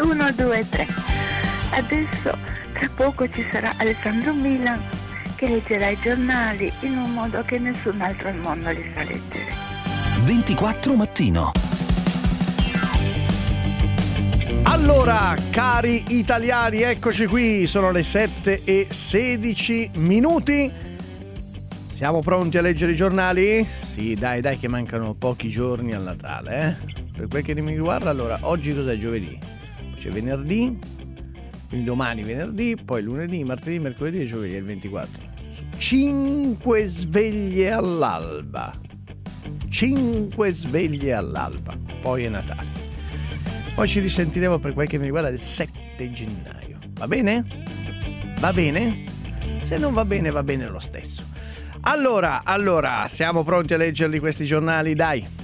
1, 2, 3. Adesso tra poco ci sarà Alessandro Milan che leggerà i giornali in un modo che nessun altro al mondo li sa leggere. 24 mattino. Allora, cari italiani, eccoci qui, sono le 7:16. Siamo pronti a leggere i giornali? Sì, dai che mancano pochi giorni al Natale, Per quel che mi riguarda, allora, oggi cos'è? Giovedì? C'è venerdì, quindi domani venerdì, poi lunedì, martedì, mercoledì e giovedì, il 24. 5 sveglie all'alba. 5 sveglie all'alba. Poi è Natale. Poi ci risentiremo per quel che mi riguarda il 7 gennaio. Va bene? Va bene? Se non va bene lo stesso. Allora, siamo pronti a leggerli questi giornali, dai.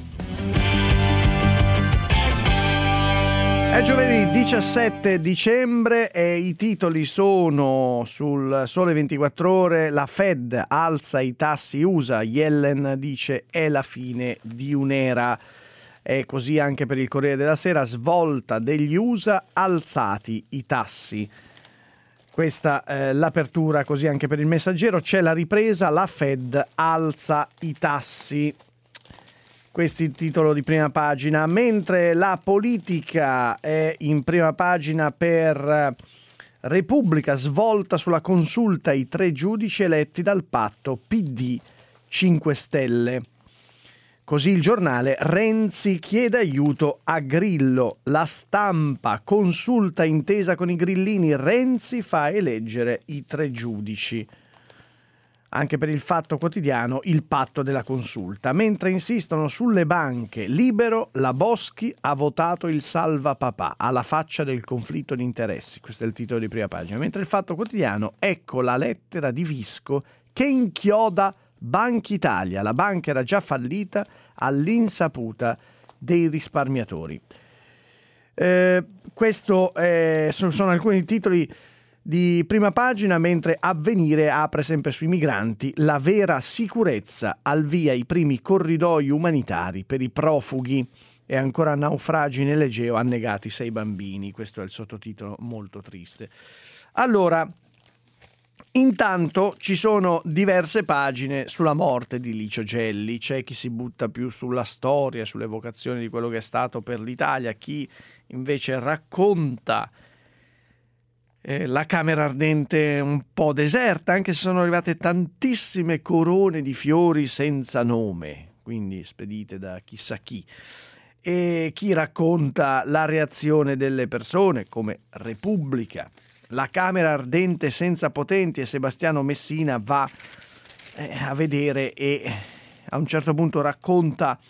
È giovedì 17 dicembre e i titoli sono sul Sole 24 Ore. La Fed alza i tassi USA, Yellen dice è la fine di un'era. E così anche per il Corriere della Sera, svolta degli USA, alzati i tassi. Questa è l'apertura, così anche per il Messaggero. C'è la ripresa, la Fed alza i tassi. Questo è il titolo di prima pagina. Mentre la politica è in prima pagina per Repubblica, svolta sulla consulta ai 3 giudici eletti dal patto PD 5 Stelle. Così il Giornale, Renzi chiede aiuto a Grillo. La Stampa, consulta intesa con i grillini, Renzi fa eleggere i 3 giudici. Anche per il Fatto Quotidiano, il patto della consulta. Mentre insistono sulle banche, Libero, la Boschi ha votato il salva papà, alla faccia del conflitto di interessi. Questo è il titolo di prima pagina. Mentre il Fatto Quotidiano, ecco la lettera di Visco che inchioda Banca Italia. La banca era già fallita all'insaputa dei risparmiatori. Questo sono alcuni titoli di prima pagina, mentre Avvenire apre sempre sui migranti. La vera sicurezza, al via i primi corridoi umanitari per i profughi e ancora naufragi nell'Egeo, annegati 6 bambini. Questo è il sottotitolo molto triste. Allora, intanto ci sono diverse pagine sulla morte di Licio Gelli. C'è chi si butta più sulla storia, sulle vocazioni di quello che è stato per l'Italia, chi invece racconta la Camera Ardente un po' deserta, anche se sono arrivate tantissime corone di fiori senza nome, quindi spedite da chissà chi. E chi racconta la reazione delle persone, come Repubblica. La Camera Ardente senza potenti, e Sebastiano Messina va a vedere e a un certo punto racconta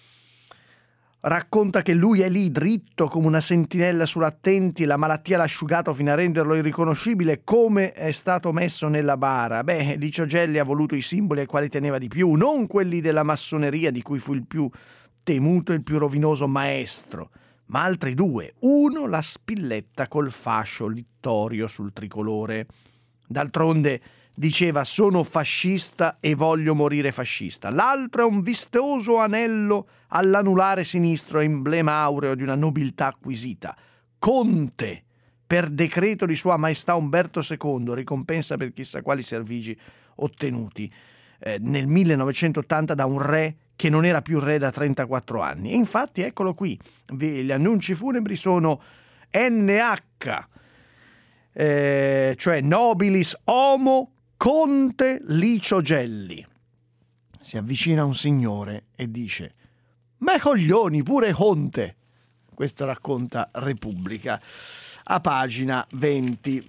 che lui è lì dritto come una sentinella sull'attenti, la malattia l'ha asciugato fino a renderlo irriconoscibile, come è stato messo nella bara. Licio Gelli ha voluto i simboli ai quali teneva di più, non quelli della massoneria di cui fu il più temuto e il più rovinoso maestro, ma altri 2. Uno, la spilletta col fascio littorio sul tricolore. D'altronde diceva sono fascista e voglio morire fascista. L'altro è un vistoso anello all'anulare sinistro, emblema aureo di una nobiltà acquisita. Conte, per decreto di Sua Maestà Umberto II, ricompensa per chissà quali servigi ottenuti nel 1980 da un re che non era più re da 34 anni. E infatti eccolo qui, gli annunci funebri sono NH, cioè Nobilis Homo Conte Licio Gelli. Si avvicina un signore e dice ma coglioni, pure Conte. Questo racconta Repubblica a pagina 20.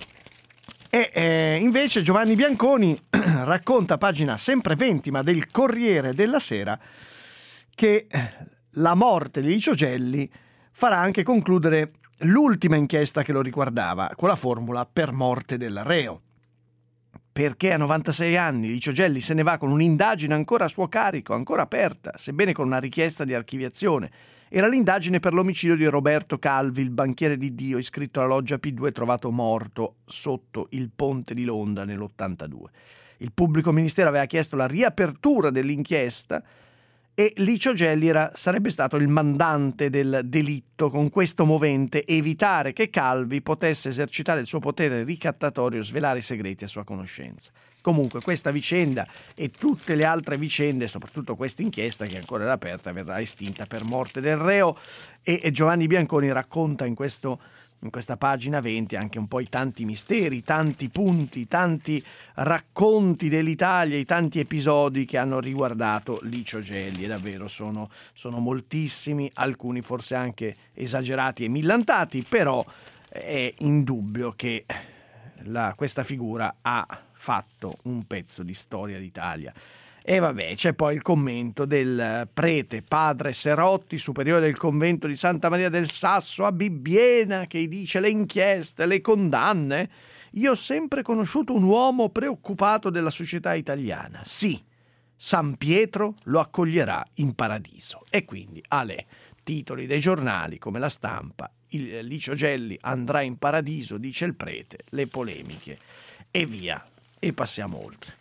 E invece Giovanni Bianconi racconta a pagina sempre 20 ma del Corriere della Sera che la morte di Licio Gelli farà anche concludere l'ultima inchiesta che lo riguardava con la formula per morte del reo. Perché a 96 anni Licio Gelli se ne va con un'indagine ancora a suo carico, ancora aperta, sebbene con una richiesta di archiviazione. Era l'indagine per l'omicidio di Roberto Calvi, il banchiere di Dio, iscritto alla loggia P2 trovato morto sotto il ponte di Londra nell'82. Il pubblico ministero aveva chiesto la riapertura dell'inchiesta e Licio Gelli sarebbe stato il mandante del delitto, con questo movente evitare che Calvi potesse esercitare il suo potere ricattatorio e svelare i segreti a sua conoscenza. Comunque questa vicenda e tutte le altre vicende, soprattutto questa inchiesta che ancora era aperta, verrà estinta per morte del reo, e Giovanni Bianconi racconta in questa pagina 20 anche un po' i tanti misteri, tanti punti, tanti racconti dell'Italia, i tanti episodi che hanno riguardato Licio Gelli, e davvero sono moltissimi, alcuni forse anche esagerati e millantati, però è indubbio che questa figura ha fatto un pezzo di storia d'Italia. E vabbè, c'è poi il commento del prete padre Serotti, superiore del convento di Santa Maria del Sasso a Bibbiena, che dice: le inchieste, le condanne. Io ho sempre conosciuto un uomo preoccupato della società italiana. Sì, San Pietro lo accoglierà in paradiso. E quindi, titoli dei giornali come La Stampa, il Licio Gelli andrà in paradiso, dice il prete, le polemiche e via. E passiamo oltre.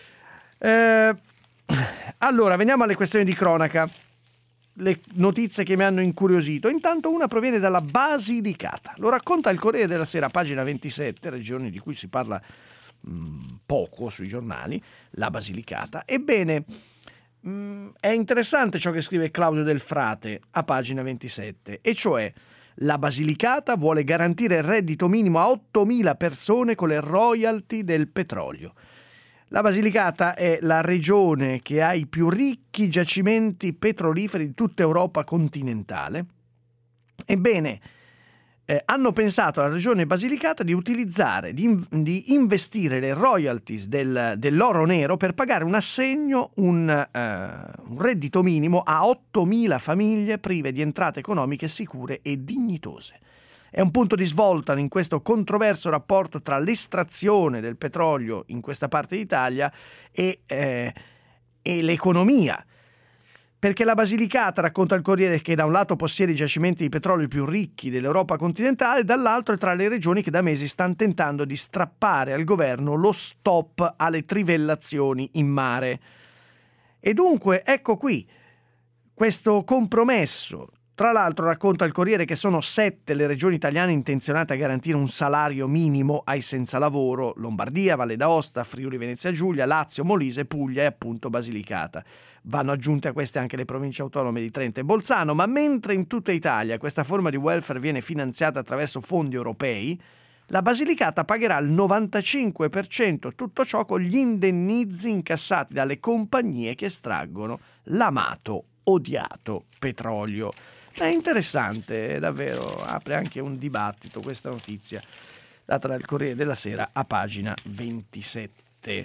Allora, veniamo alle questioni di cronaca, le notizie che mi hanno incuriosito. Intanto una proviene dalla Basilicata, lo racconta il Corriere della Sera, pagina 27, regioni di cui si parla poco sui giornali, la Basilicata. Ebbene, è interessante ciò che scrive Claudio Del Frate a pagina 27, e cioè: la Basilicata vuole garantire il reddito minimo a 8.000 persone con le royalty del petrolio. La Basilicata è la regione che ha i più ricchi giacimenti petroliferi di tutta Europa continentale. Ebbene, hanno pensato alla regione Basilicata di utilizzare, di investire le royalties dell'oro nero per pagare un assegno, un reddito minimo a 8.000 famiglie prive di entrate economiche sicure e dignitose. È un punto di svolta in questo controverso rapporto tra l'estrazione del petrolio in questa parte d'Italia e l'economia. Perché la Basilicata, racconta il Corriere, che da un lato possiede i giacimenti di petrolio più ricchi dell'Europa continentale, dall'altro è tra le regioni che da mesi stanno tentando di strappare al governo lo stop alle trivellazioni in mare. E dunque ecco qui questo compromesso. Tra l'altro, racconta il Corriere, che sono 7 le regioni italiane intenzionate a garantire un salario minimo ai senza lavoro: Lombardia, Valle d'Aosta, Friuli Venezia Giulia, Lazio, Molise, Puglia e appunto Basilicata. Vanno aggiunte a queste anche le province autonome di Trento e Bolzano, ma mentre in tutta Italia questa forma di welfare viene finanziata attraverso fondi europei, la Basilicata pagherà il 95% tutto ciò con gli indennizi incassati dalle compagnie che estraggono l'amato, odiato petrolio. È interessante, davvero, apre anche un dibattito questa notizia data dal Corriere della Sera a pagina 27.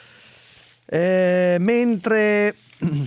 Mentre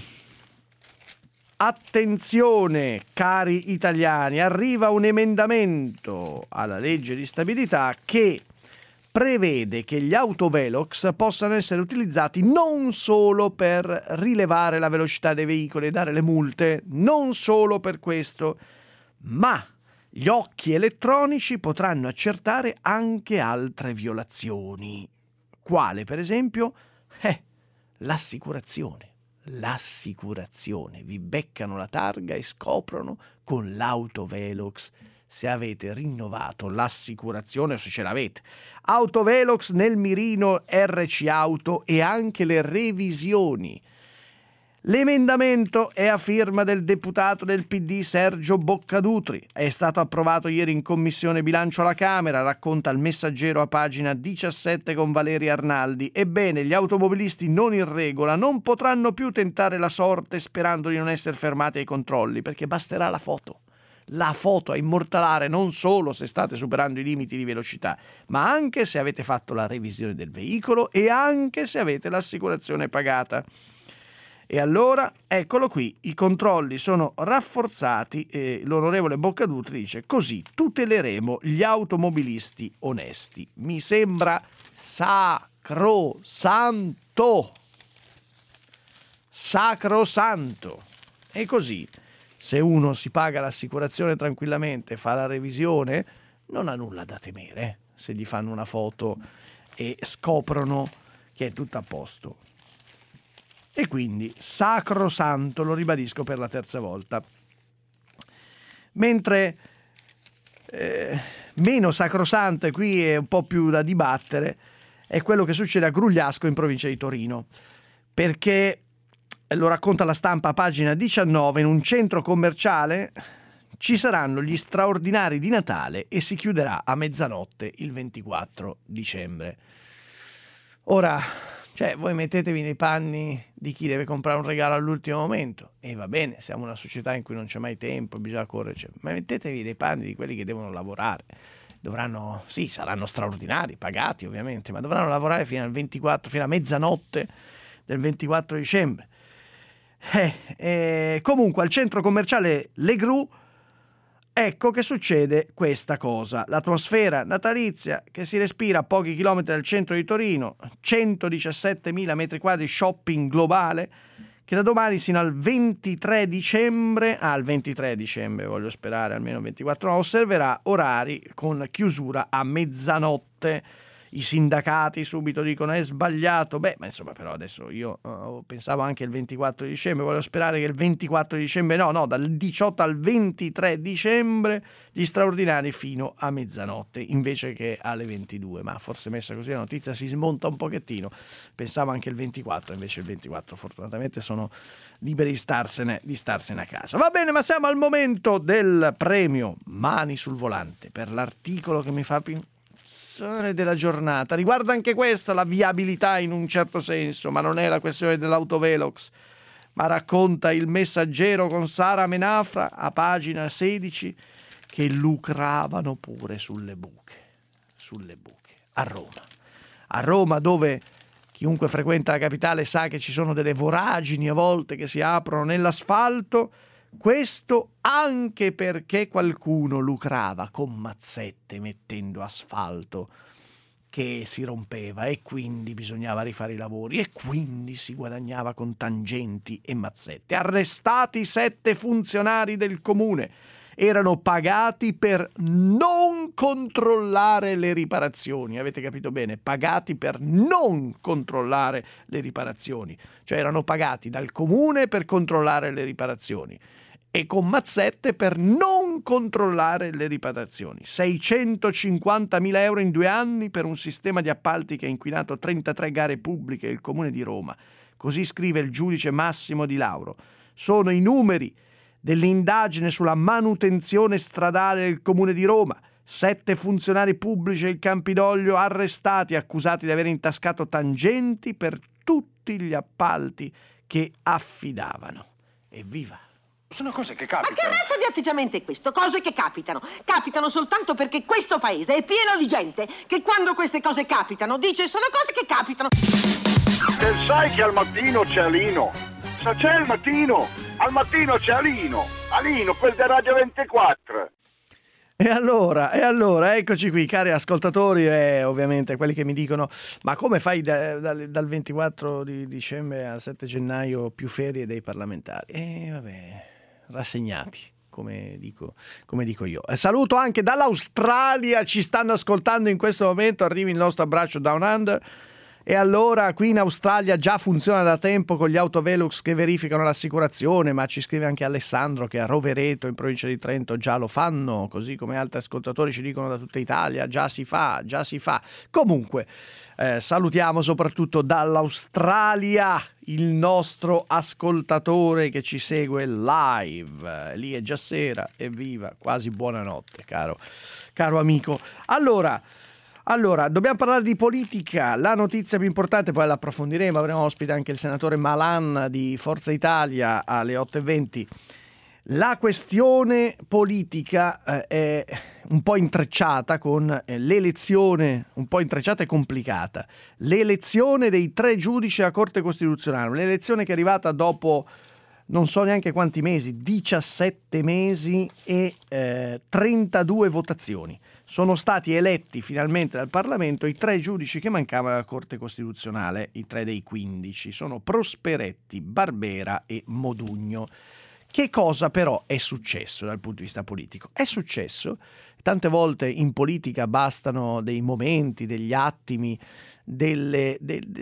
attenzione cari italiani, arriva un emendamento alla legge di stabilità che prevede che gli autovelox possano essere utilizzati non solo per rilevare la velocità dei veicoli e dare le multe, non solo per questo, ma gli occhi elettronici potranno accertare anche altre violazioni. Quale, per esempio? L'assicurazione. L'assicurazione. Vi beccano la targa e scoprono con l'autovelox se avete rinnovato l'assicurazione o se ce l'avete. Autovelox nel mirino RC Auto e anche le revisioni. L'emendamento è a firma del deputato del PD Sergio Boccadutri. È stato approvato ieri in Commissione Bilancio alla Camera, racconta il Messaggero a pagina 17 con Valeria Arnaldi. Ebbene, gli automobilisti non in regola non potranno più tentare la sorte sperando di non essere fermati ai controlli, perché basterà la foto a immortalare non solo se state superando i limiti di velocità, ma anche se avete fatto la revisione del veicolo e anche se avete l'assicurazione pagata. E allora, eccolo qui, i controlli sono rafforzati e l'onorevole Boccadutri dice: così tuteleremo gli automobilisti onesti. Mi sembra sacrosanto. Sacrosanto. E così, se uno si paga l'assicurazione tranquillamente, fa la revisione, non ha nulla da temere se gli fanno una foto e scoprono che è tutto a posto. e quindi sacrosanto, lo ribadisco per la terza volta. Mentre meno sacrosanto, e qui è un po' più da dibattere, è quello che succede a Grugliasco in provincia di Torino, perché lo racconta La Stampa a pagina 19, in un centro commerciale ci saranno gli straordinari di Natale e si chiuderà a mezzanotte il 24 dicembre. Ora, voi mettetevi nei panni di chi deve comprare un regalo all'ultimo momento, e va bene, siamo una società in cui non c'è mai tempo, bisogna correre, ma mettetevi nei panni di quelli che devono lavorare. Dovranno, sì, saranno straordinari, pagati ovviamente, ma dovranno lavorare fino al 24, fino a mezzanotte del 24 dicembre. Comunque al centro commerciale Le Gru, ecco che succede questa cosa. L'atmosfera natalizia che si respira a pochi chilometri dal centro di Torino, 117.000 metri quadri shopping globale, che da domani sino al 23 dicembre, voglio sperare almeno 24, osserverà orari con chiusura a mezzanotte. I sindacati subito dicono è sbagliato, ma insomma, però adesso io pensavo anche il 24 dicembre, voglio sperare che il 24 dicembre no, dal 18 al 23 dicembre gli straordinari fino a mezzanotte invece che alle 22, ma forse messa così la notizia si smonta un pochettino, pensavo anche il 24, invece il 24 fortunatamente sono liberi di starsene a casa. Va bene, ma siamo al momento del premio Mani sul volante per l'articolo che mi fa della giornata. Riguarda anche questa la viabilità in un certo senso, ma non è la questione dell'autovelox, ma racconta Il Messaggero con Sara Menafra a pagina 16 che lucravano pure sulle buche a Roma, dove chiunque frequenta la capitale sa che ci sono delle voragini a volte che si aprono nell'asfalto. Questo anche perché qualcuno lucrava con mazzette mettendo asfalto che si rompeva e quindi bisognava rifare i lavori e quindi si guadagnava con tangenti e mazzette. Arrestati 7 funzionari del comune. Erano pagati per non controllare le riparazioni. Avete capito bene? Pagati per non controllare le riparazioni. Cioè erano pagati dal comune per controllare le riparazioni e con mazzette per non controllare le riparazioni. 650.000 euro in 2 anni per un sistema di appalti che ha inquinato 33 gare pubbliche del Comune di Roma. Così scrive il giudice Massimo Di Lauro. Sono i numeri dell'indagine sulla manutenzione stradale del Comune di Roma. 7 funzionari pubblici del Campidoglio arrestati, accusati di aver intascato tangenti per tutti gli appalti che affidavano. Evviva! Sono cose che capitano. Ma che razza di atteggiamento è questo? Cose che capitano. Capitano soltanto perché questo paese è pieno di gente che quando queste cose capitano dice sono cose che capitano. Se sai che al mattino c'è Alino. Se c'è il mattino, al mattino c'è Alino, quel di Radio 24. E allora, eccoci qui, cari ascoltatori e ovviamente quelli che mi dicono ma come fai dal 24 di dicembre al 7 gennaio più ferie dei parlamentari? Vabbè, rassegnati, come dico io. Saluto anche dall'Australia, ci stanno ascoltando in questo momento, arrivi il nostro abbraccio Down Under. E allora qui in Australia già funziona da tempo con gli autovelox che verificano l'assicurazione, ma ci scrive anche Alessandro che a Rovereto in provincia di Trento già lo fanno, così come altri ascoltatori ci dicono da tutta Italia, già si fa. Comunque salutiamo soprattutto dall'Australia il nostro ascoltatore che ci segue live, lì è già sera, evviva, quasi buonanotte caro amico. Allora, dobbiamo parlare di politica, la notizia più importante, poi l'approfondiremo, avremo ospite anche il senatore Malan di Forza Italia alle 8:20. La questione politica è un po' intrecciata con l'elezione, un po' intrecciata e complicata. L'elezione dei 3 giudici alla Corte Costituzionale, un'elezione che è arrivata dopo non so neanche quanti mesi, 17 mesi e 32 votazioni. Sono stati eletti finalmente dal Parlamento i 3 giudici che mancavano alla Corte Costituzionale, i 3 dei 15. Sono Prosperetti, Barbera e Modugno. Che cosa però è successo dal punto di vista politico? È successo tante volte in politica bastano dei momenti, degli attimi, delle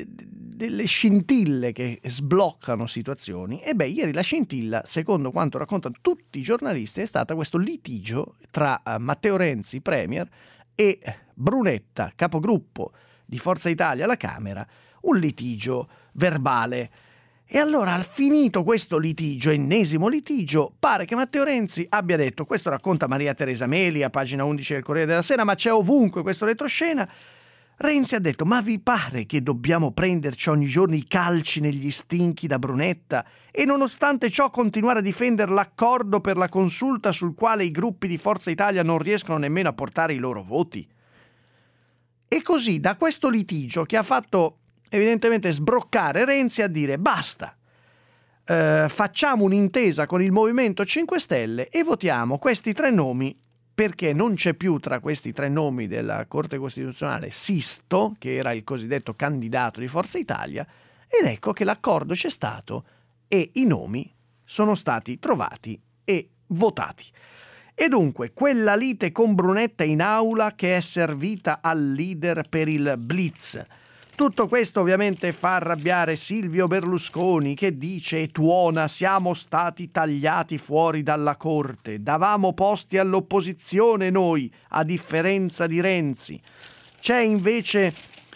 scintille che sbloccano situazioni. E beh, ieri la scintilla, secondo quanto raccontano tutti i giornalisti, è stata questo litigio tra Matteo Renzi, premier, e Brunetta, capogruppo di Forza Italia alla Camera, un litigio verbale. E allora, al finito questo litigio, ennesimo litigio, pare che Matteo Renzi abbia detto, questo racconta Maria Teresa Meli a pagina 11 del Corriere della Sera, ma c'è ovunque questo retroscena. Renzi ha detto: ma vi pare che dobbiamo prenderci ogni giorno i calci negli stinchi da Brunetta e nonostante ciò continuare a difendere l'accordo per la consulta sul quale i gruppi di Forza Italia non riescono nemmeno a portare i loro voti? E così, da questo litigio che ha fatto evidentemente sbroccare Renzi a dire basta, facciamo un'intesa con il Movimento 5 Stelle e votiamo questi 3 nomi, perché non c'è più tra questi 3 nomi della Corte Costituzionale Sisto, che era il cosiddetto candidato di Forza Italia, ed ecco che l'accordo c'è stato e i nomi sono stati trovati e votati. E dunque quella lite con Brunetta in aula che è servita al leader per il blitz. Tutto questo ovviamente fa arrabbiare Silvio Berlusconi, che dice e tuona: siamo stati tagliati fuori dalla Corte, davamo posti all'opposizione noi, a differenza di Renzi. C'è invece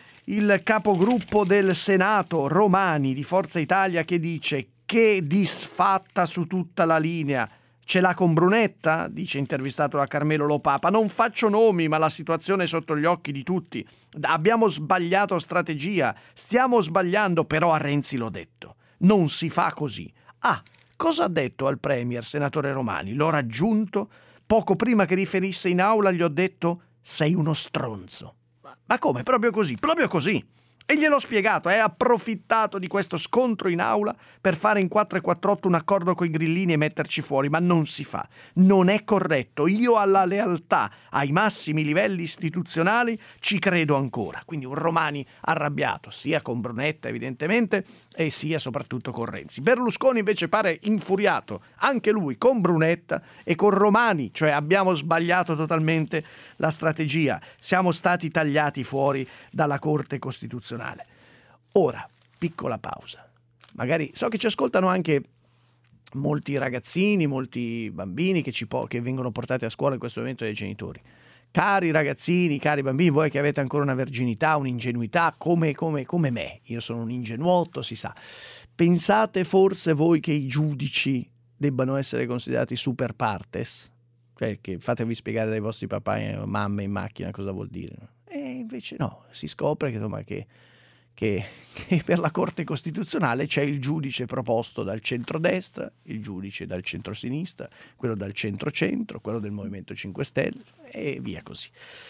il capogruppo del Senato, Romani, di Forza Italia, che dice: che disfatta su tutta la linea. Ce l'ha con Brunetta? Dice, intervistato da Carmelo Lopapa. Non faccio nomi, ma la situazione è sotto gli occhi di tutti. Abbiamo sbagliato strategia, stiamo sbagliando, però a Renzi l'ho detto. Non si fa così. Ah, cosa ha detto al premier, senatore Romani? L'ho raggiunto, poco prima che riferisse in aula gli ho detto: sei uno stronzo. Ma come? Proprio così, proprio così. E gliel'ho spiegato, ha approfittato di questo scontro in aula per fare in 448 un accordo coi grillini e metterci fuori, ma non si fa, non è corretto. Io alla lealtà ai massimi livelli istituzionali ci credo ancora. Quindi un Romani arrabbiato, sia con Brunetta evidentemente, e sia soprattutto con Renzi. Berlusconi invece pare infuriato, anche lui, con Brunetta e con Romani, cioè abbiamo sbagliato totalmente la strategia, siamo stati tagliati fuori dalla Corte Costituzionale. Ora, piccola pausa. Magari so che ci ascoltano anche molti ragazzini, molti bambini che vengono portati a scuola in questo momento dai genitori. Cari ragazzini, cari bambini, voi che avete ancora una verginità, un'ingenuità come me, io sono un ingenuotto, si sa. Pensate forse voi che i giudici debbano essere considerati super partes? Cioè che fatevi spiegare dai vostri papà e mamme in macchina cosa vuol dire. E invece no, si scopre che per la Corte Costituzionale c'è il giudice proposto dal centrodestra, il giudice dal centrosinistra, quello dal centro-centro, quello del Movimento 5 Stelle e via così.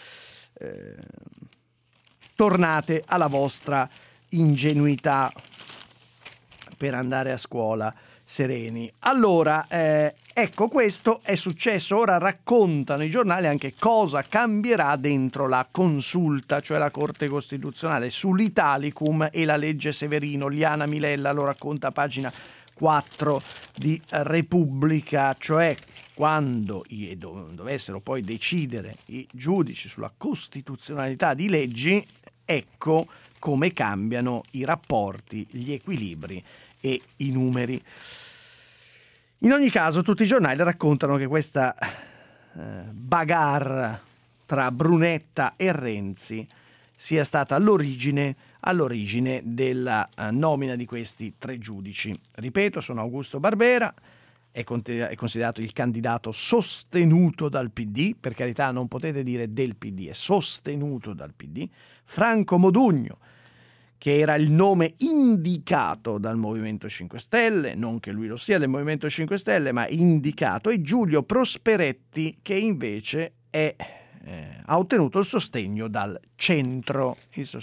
Tornate alla vostra ingenuità per andare a scuola sereni. Allora, ecco, questo è successo. Ora raccontano i giornali anche cosa cambierà dentro la consulta, cioè la Corte Costituzionale, sull'Italicum e la legge Severino. Liana Milella lo racconta a pagina 4 di Repubblica, cioè quando dovessero poi decidere i giudici sulla costituzionalità di leggi, ecco come cambiano i rapporti, gli equilibri e i numeri. In ogni caso, tutti i giornali raccontano che questa bagarre tra Brunetta e Renzi sia stata all'origine della nomina di questi 3 giudici. Ripeto, sono Augusto Barbera, è considerato il candidato sostenuto dal PD, per carità non potete dire del PD, è sostenuto dal PD, Franco Modugno, che era il nome indicato dal Movimento 5 Stelle, non che lui lo sia del Movimento 5 Stelle, ma indicato, e Giulio Prosperetti, che invece ha ottenuto il sostegno dal centro.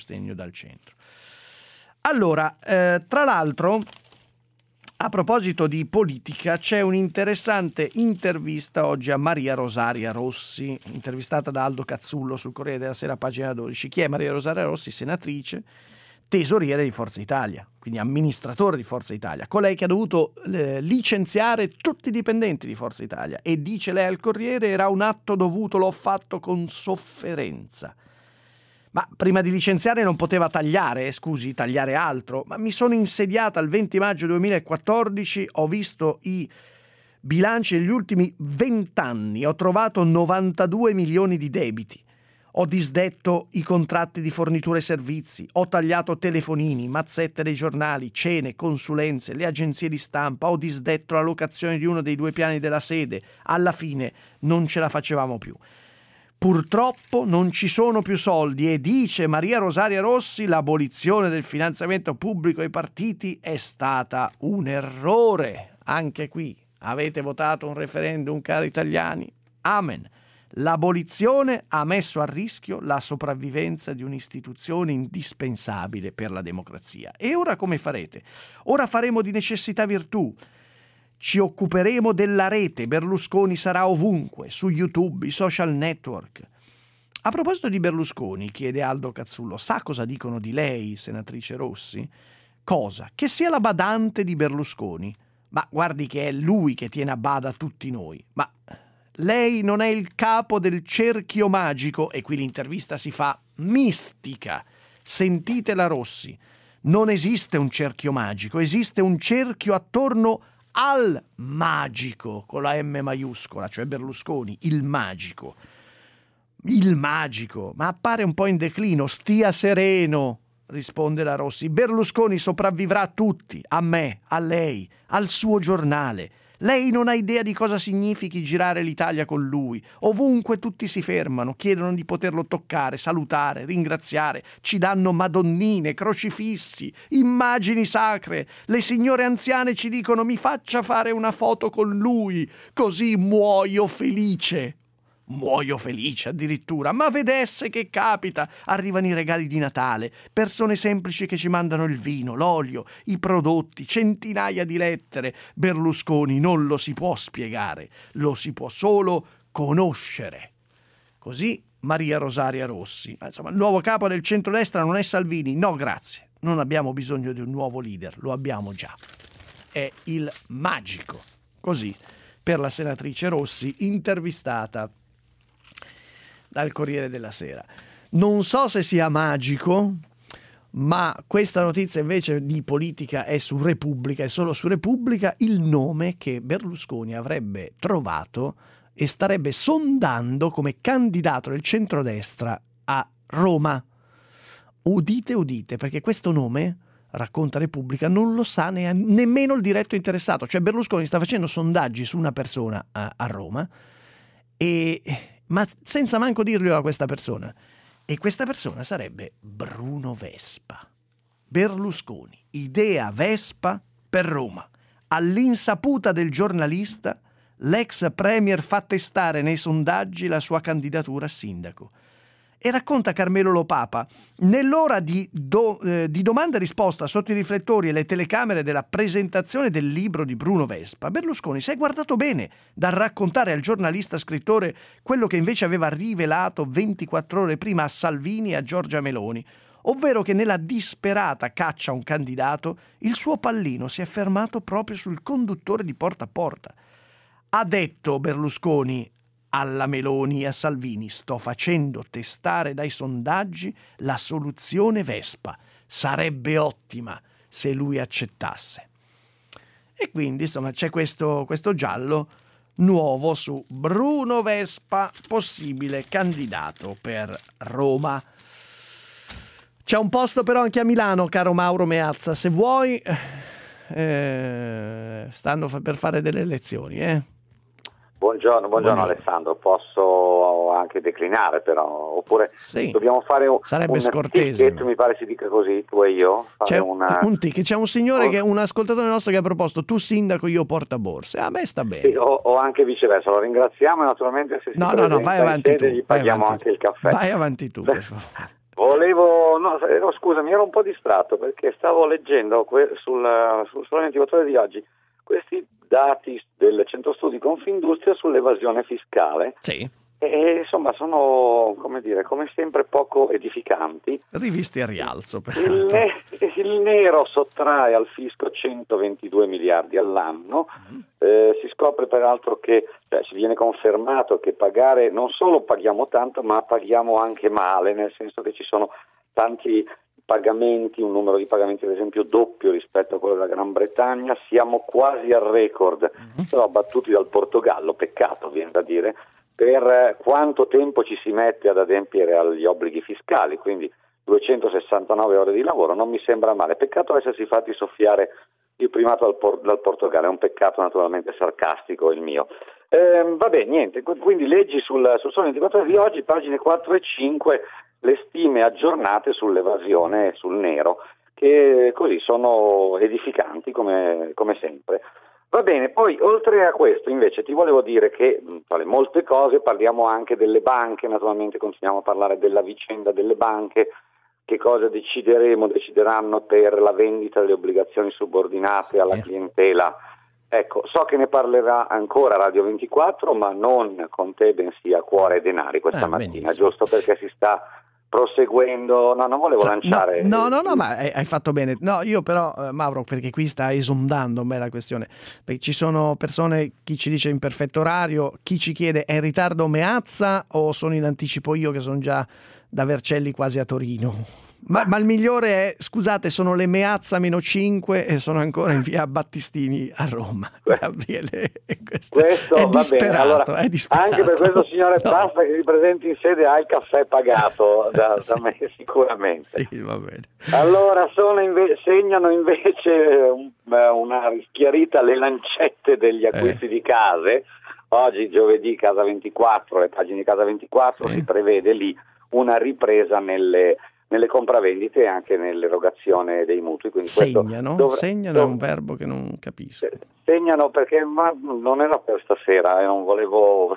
Allora, tra l'altro, a proposito di politica, c'è un'interessante intervista oggi a Maria Rosaria Rossi, intervistata da Aldo Cazzullo sul Corriere della Sera, pagina 12. Chi è Maria Rosaria Rossi? Senatrice, tesoriere di Forza Italia, quindi amministratore di Forza Italia, colei che ha dovuto licenziare tutti i dipendenti di Forza Italia, e dice lei al Corriere: era un atto dovuto, l'ho fatto con sofferenza. Ma prima di licenziare non poteva tagliare altro. Ma mi sono insediata il 20 maggio 2014, ho visto i bilanci degli ultimi 20 anni, ho trovato 92 milioni di debiti. Ho disdetto i contratti di forniture e servizi, ho tagliato telefonini, mazzette dei giornali, cene, consulenze, le agenzie di stampa, ho disdetto la locazione di uno dei 2 piani della sede. Alla fine non ce la facevamo più. Purtroppo non ci sono più soldi e, dice Maria Rosaria Rossi, l'abolizione del finanziamento pubblico ai partiti è stata un errore. Anche qui avete votato un referendum, cari italiani? Amen. L'abolizione ha messo a rischio la sopravvivenza di un'istituzione indispensabile per la democrazia. E ora come farete? Ora faremo di necessità virtù. Ci occuperemo della rete, Berlusconi sarà ovunque, su YouTube, i social network. A proposito di Berlusconi, chiede Aldo Cazzullo, sa cosa dicono di lei, senatrice Rossi? Cosa? Che sia la badante di Berlusconi. Ma guardi che è lui che tiene a bada tutti noi. Ma lei non è il capo del cerchio magico, e qui l'intervista si fa mistica. Sentite la Rossi. Non esiste un cerchio magico, esiste un cerchio attorno al magico, con la M maiuscola, cioè Berlusconi, il magico. Il magico, ma appare un po' in declino. Stia sereno, risponde la Rossi. Berlusconi sopravvivrà a tutti, a me, a lei, al suo giornale. Lei non ha idea di cosa significhi girare l'Italia con lui. Ovunque tutti si fermano, chiedono di poterlo toccare, salutare, ringraziare. Ci danno madonnine, crocifissi, immagini sacre. Le signore anziane ci dicono: mi faccia fare una foto con lui, così muoio felice. Muoio felice addirittura, ma vedesse che capita. Arrivano i regali di Natale, persone semplici che ci mandano il vino, l'olio, i prodotti, centinaia di lettere. Berlusconi non lo si può spiegare, lo si può solo conoscere. Così Maria Rosaria Rossi. Insomma, il nuovo capo del centrodestra non è Salvini? No, grazie, non abbiamo bisogno di un nuovo leader, lo abbiamo già. È il magico. Così per la senatrice Rossi, intervistata dal Corriere della Sera. Non so se sia magico, ma questa notizia invece di politica è su Repubblica, è solo su Repubblica, il nome che Berlusconi avrebbe trovato e starebbe sondando come candidato del centrodestra a Roma. Udite, udite, perché questo nome, racconta Repubblica, non lo sa nemmeno il diretto interessato. Cioè Berlusconi sta facendo sondaggi su una persona a Roma, ma senza manco dirlo a questa persona. E questa persona sarebbe Bruno Vespa. Berlusconi, idea Vespa per Roma. All'insaputa del giornalista, l'ex premier fa testare nei sondaggi la sua candidatura a sindaco. E racconta Carmelo Lo Papa, nell'ora di domanda e risposta sotto i riflettori e le telecamere della presentazione del libro di Bruno Vespa, Berlusconi si è guardato bene dal raccontare al giornalista scrittore quello che invece aveva rivelato 24 ore prima a Salvini e a Giorgia Meloni, ovvero che nella disperata caccia a un candidato il suo pallino si è fermato proprio sul conduttore di Porta a Porta. Ha detto Berlusconi alla Meloni e a Salvini: sto facendo testare dai sondaggi la soluzione Vespa, sarebbe ottima se lui accettasse. E quindi insomma c'è questo giallo nuovo su Bruno Vespa, possibile candidato per Roma. C'è un posto però anche a Milano, caro Mauro Meazza, se vuoi. Stanno per fare delle elezioni, Buongiorno Alessandro, posso anche declinare però, oppure sì, dobbiamo fare un scortese. Ticket, mi pare si dica così, tu e io. C'è un ticket, c'è un signore che è un ascoltatore nostro che ha proposto: tu sindaco, io portaborse. A me sta bene. Sì, o anche viceversa, lo ringraziamo e naturalmente se No, vai avanti tu. Gli paghiamo anche il caffè. Vai avanti tu, per favore. Scusami, ero un po' distratto perché stavo leggendo sul Sole 24 Ore di oggi questi dati del Centro Studi Confindustria sull'evasione fiscale. Sì. insomma sono, come dire, come sempre poco edificanti. Rivisti a rialzo. Il nero sottrae al fisco 122 miliardi all'anno. Si scopre peraltro che ci viene confermato che pagare, non solo paghiamo tanto, ma paghiamo anche male, nel senso che ci sono tanti pagamenti, un numero di pagamenti ad esempio doppio rispetto a quello della Gran Bretagna. Siamo quasi al record, però battuti dal Portogallo, peccato viene da dire, per quanto tempo ci si mette ad adempiere agli obblighi fiscali, quindi 269 ore di lavoro non mi sembra male. Peccato essersi fatti soffiare il primato dal Portogallo, è un peccato naturalmente sarcastico il mio. Vabbè, niente, quindi leggi sul Sole 24 Ore di oggi, pagine 4 e 5, le stime aggiornate sull'evasione e sul nero, che così sono edificanti come sempre. Va bene, poi oltre a questo invece ti volevo dire che tra le molte cose parliamo anche delle banche, naturalmente continuiamo a parlare della vicenda delle banche, che cosa decideranno per la vendita delle obbligazioni subordinate alla clientela. Ecco, so che ne parlerà ancora Radio 24, ma non con te bensì a cuore e denari questa mattina, benissimo. Giusto perché si sta proseguendo, no, non volevo lanciare. No, ma hai fatto bene. No, io però, Mauro, perché qui sta esondando me la questione. Perché ci sono persone, chi ci dice in perfetto orario, chi ci chiede è in ritardo Meazza o sono in anticipo io che sono già da Vercelli quasi a Torino. Ma il migliore è, scusate, sono le Meazza -5 e sono ancora in via Battistini a Roma. Gabriele, questo è disperato, allora, è disperato. Anche per questo signore basta che si presenti in sede, ha il caffè pagato da me sicuramente. Sì, va bene. Allora segnano invece una rischiarita le lancette degli acquisti di case. Oggi giovedì Casa 24, le pagine di Casa 24, si prevede lì una ripresa nelle compravendite e anche nell'erogazione dei mutui. Quindi segnano è un verbo che non capisco. Segnano perché non era per stasera, non volevo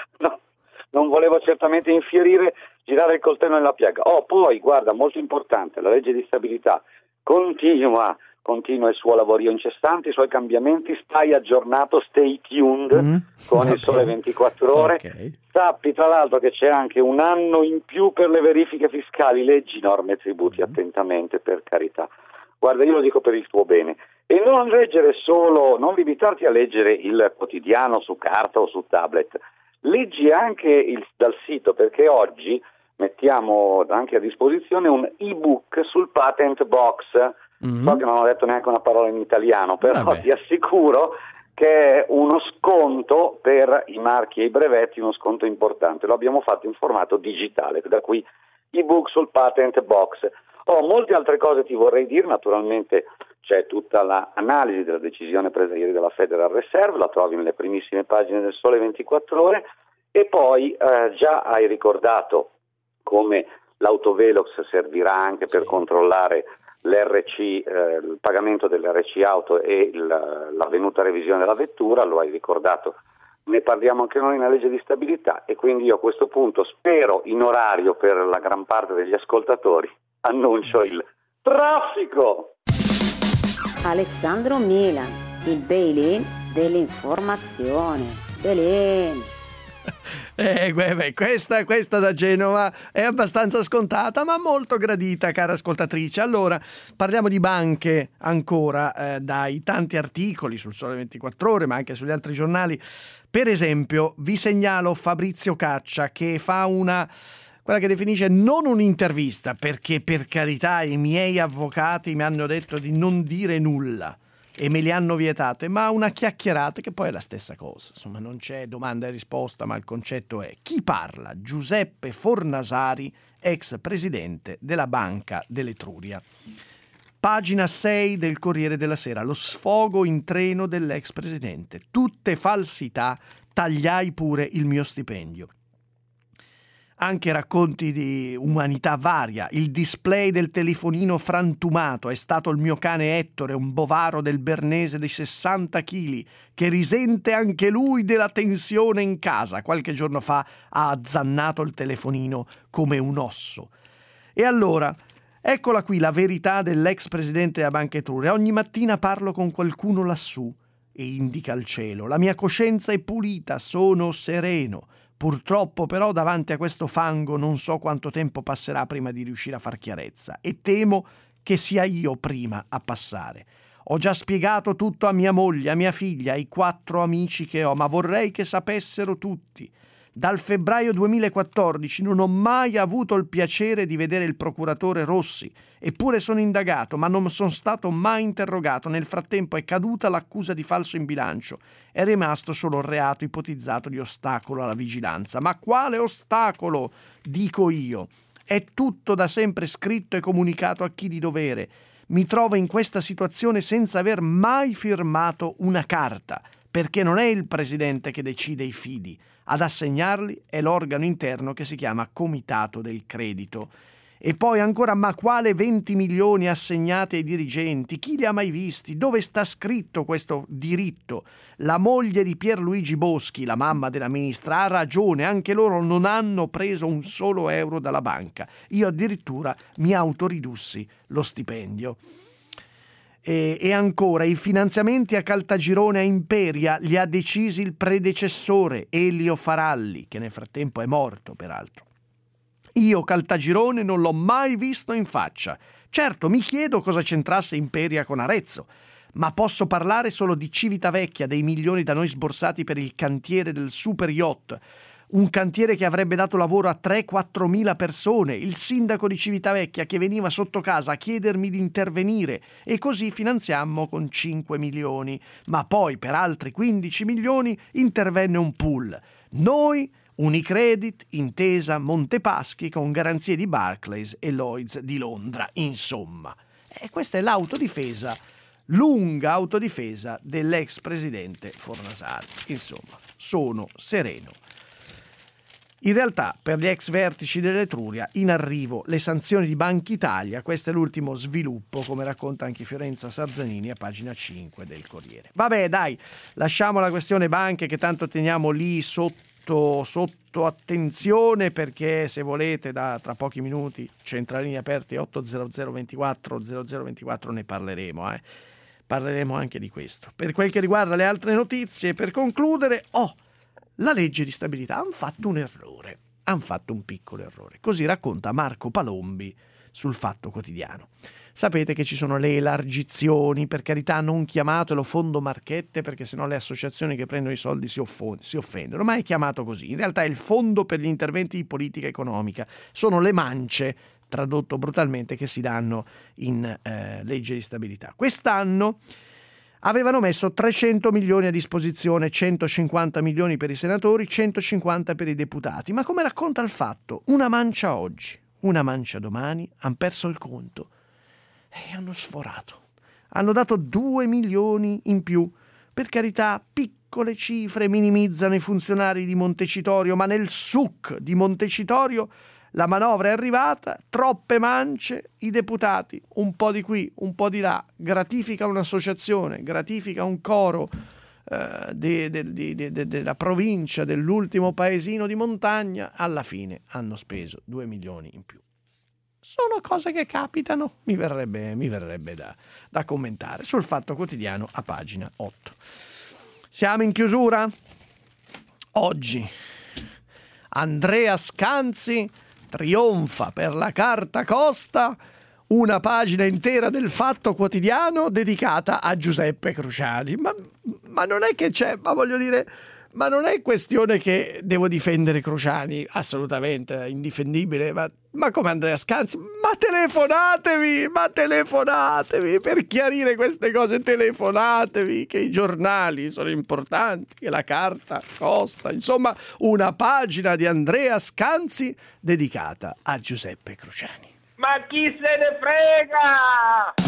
certamente infierire, girare il coltello nella piaga. Poi guarda, molto importante, la legge di stabilità continua il suo lavorio incessante, i suoi cambiamenti, stai aggiornato, stay tuned con il Sole 24 Ore. Okay. Sappi tra l'altro che c'è anche un anno in più per le verifiche fiscali, leggi norme e tributi attentamente, per carità. Guarda, io lo dico per il tuo bene. E non non limitarti a leggere il quotidiano su carta o su tablet, leggi anche dal sito, perché oggi mettiamo anche a disposizione un ebook sul patent box. So che non ho detto neanche una parola in italiano, però ti assicuro che è uno sconto per i marchi e i brevetti, uno sconto importante. Lo abbiamo fatto in formato digitale, da qui ebook sul patent box. Molte altre cose ti vorrei dire, naturalmente c'è tutta l'analisi della decisione presa ieri dalla Federal Reserve, la trovi nelle primissime pagine del Sole 24 Ore, e poi già hai ricordato come l'autovelox servirà anche per controllare l'RC, il pagamento dell'RC auto e l'avvenuta revisione della vettura, lo hai ricordato, ne parliamo anche noi nella legge di stabilità, e quindi io a questo punto, spero in orario per la gran parte degli ascoltatori, annuncio il traffico. Alessandro Milan, il bail-in dell'informazione. Bail-in. Questa da Genova è abbastanza scontata, ma molto gradita, cara ascoltatrice. Allora, parliamo di banche ancora, dai tanti articoli sul Sole 24 Ore, ma anche sugli altri giornali. Per esempio, vi segnalo Fabrizio Caccia, che fa quella che definisce non un'intervista, perché per carità i miei avvocati mi hanno detto di non dire nulla e me le hanno vietate, ma una chiacchierata che poi è la stessa cosa. Insomma, non c'è domanda e risposta, ma il concetto è: chi parla? Giuseppe Fornasari, ex presidente della Banca dell'Etruria. Pagina 6 del Corriere della Sera, lo sfogo in treno dell'ex presidente. Tutte falsità, tagliai pure il mio stipendio. Anche racconti di umanità varia. Il display del telefonino frantumato: è stato il mio cane Ettore, un bovaro del Bernese di 60 kg, che risente anche lui della tensione in casa. Qualche giorno fa ha azzannato il telefonino come un osso. E allora, eccola qui la verità dell'ex presidente della Banca Etruria. Ogni mattina parlo con qualcuno lassù e indica il cielo. La mia coscienza è pulita, sono sereno. Purtroppo però davanti a questo fango non so quanto tempo passerà prima di riuscire a far chiarezza e temo che sia io prima a passare. Ho già spiegato tutto a mia moglie, a mia figlia, ai 4 amici che ho, ma vorrei che sapessero tutti. Dal febbraio 2014 non ho mai avuto il piacere di vedere il procuratore Rossi, eppure sono indagato, ma non sono stato mai interrogato. Nel frattempo è caduta l'accusa di falso in bilancio. È rimasto solo il reato ipotizzato di ostacolo alla vigilanza. Ma quale ostacolo? Dico io. È tutto da sempre scritto e comunicato a chi di dovere. Mi trovo in questa situazione senza aver mai firmato una carta, perché non è il presidente che decide i fidi. Ad assegnarli è l'organo interno che si chiama Comitato del Credito. E poi ancora, ma quale 20 milioni assegnati ai dirigenti? Chi li ha mai visti? Dove sta scritto questo diritto? La moglie di Pierluigi Boschi, la mamma della ministra, ha ragione, anche loro non hanno preso un solo euro dalla banca. Io addirittura mi autoridussi lo stipendio. E ancora, i finanziamenti a Caltagirone a Imperia li ha decisi il predecessore, Elio Faralli, che nel frattempo è morto peraltro. Io Caltagirone non l'ho mai visto in faccia. Certo, mi chiedo cosa c'entrasse Imperia con Arezzo, ma posso parlare solo di Civitavecchia, dei milioni da noi sborsati per il cantiere del super yacht, un cantiere che avrebbe dato lavoro a 3-4 mila persone, il sindaco di Civitavecchia che veniva sotto casa a chiedermi di intervenire e così finanziammo con 5 milioni, ma poi per altri 15 milioni intervenne un pool. Noi, Unicredit, Intesa, Montepaschi con garanzie di Barclays e Lloyds di Londra, insomma. E questa è l'autodifesa, lunga autodifesa dell'ex presidente Fornasari. Insomma, sono sereno. In realtà, per gli ex vertici dell'Etruria, in arrivo le sanzioni di Banca Italia. Questo è l'ultimo sviluppo, come racconta anche Fiorenza Sarzanini a pagina 5 del Corriere. Vabbè, dai, lasciamo la questione banche che tanto teniamo lì sotto attenzione, perché se volete tra pochi minuti, centralini aperti 800 24 0024, ne parleremo. Parleremo anche di questo. Per quel che riguarda le altre notizie, per concludere, la legge di stabilità hanno fatto un errore, hanno fatto un piccolo errore. Così racconta Marco Palombi sul Fatto Quotidiano. Sapete che ci sono le elargizioni, per carità non chiamatelo fondo marchette perché sennò le associazioni che prendono i soldi si offendono, ma è chiamato così. In realtà è il fondo per gli interventi di politica economica, sono le mance, tradotto brutalmente, che si danno in legge di stabilità. Quest'anno avevano messo 300 milioni a disposizione, 150 milioni per i senatori, 150 per i deputati. Ma come racconta il Fatto, una mancia oggi, una mancia domani, hanno perso il conto e hanno sforato. Hanno dato 2 milioni in più. Per carità, piccole cifre minimizzano i funzionari di Montecitorio, ma nel suc di Montecitorio la manovra è arrivata, troppe mance, i deputati, un po' di qui, un po' di là, gratifica un'associazione, gratifica un coro della provincia, dell'ultimo paesino di montagna, alla fine hanno speso 2 milioni in più. Sono cose che capitano, mi verrebbe da commentare sul Fatto Quotidiano a pagina 8. Siamo in chiusura? Oggi Andrea Scanzi trionfa per la carta Costa, una pagina intera del Fatto Quotidiano dedicata a Giuseppe Cruciani. Ma non è che c'è, ma voglio dire, ma non è questione che devo difendere Cruciani, assolutamente indifendibile, ma come Andrea Scanzi, ma telefonatevi per chiarire queste cose, telefonatevi, che i giornali sono importanti, che la carta Costa, insomma una pagina di Andrea Scanzi dedicata a Giuseppe Cruciani. Ma chi se ne frega?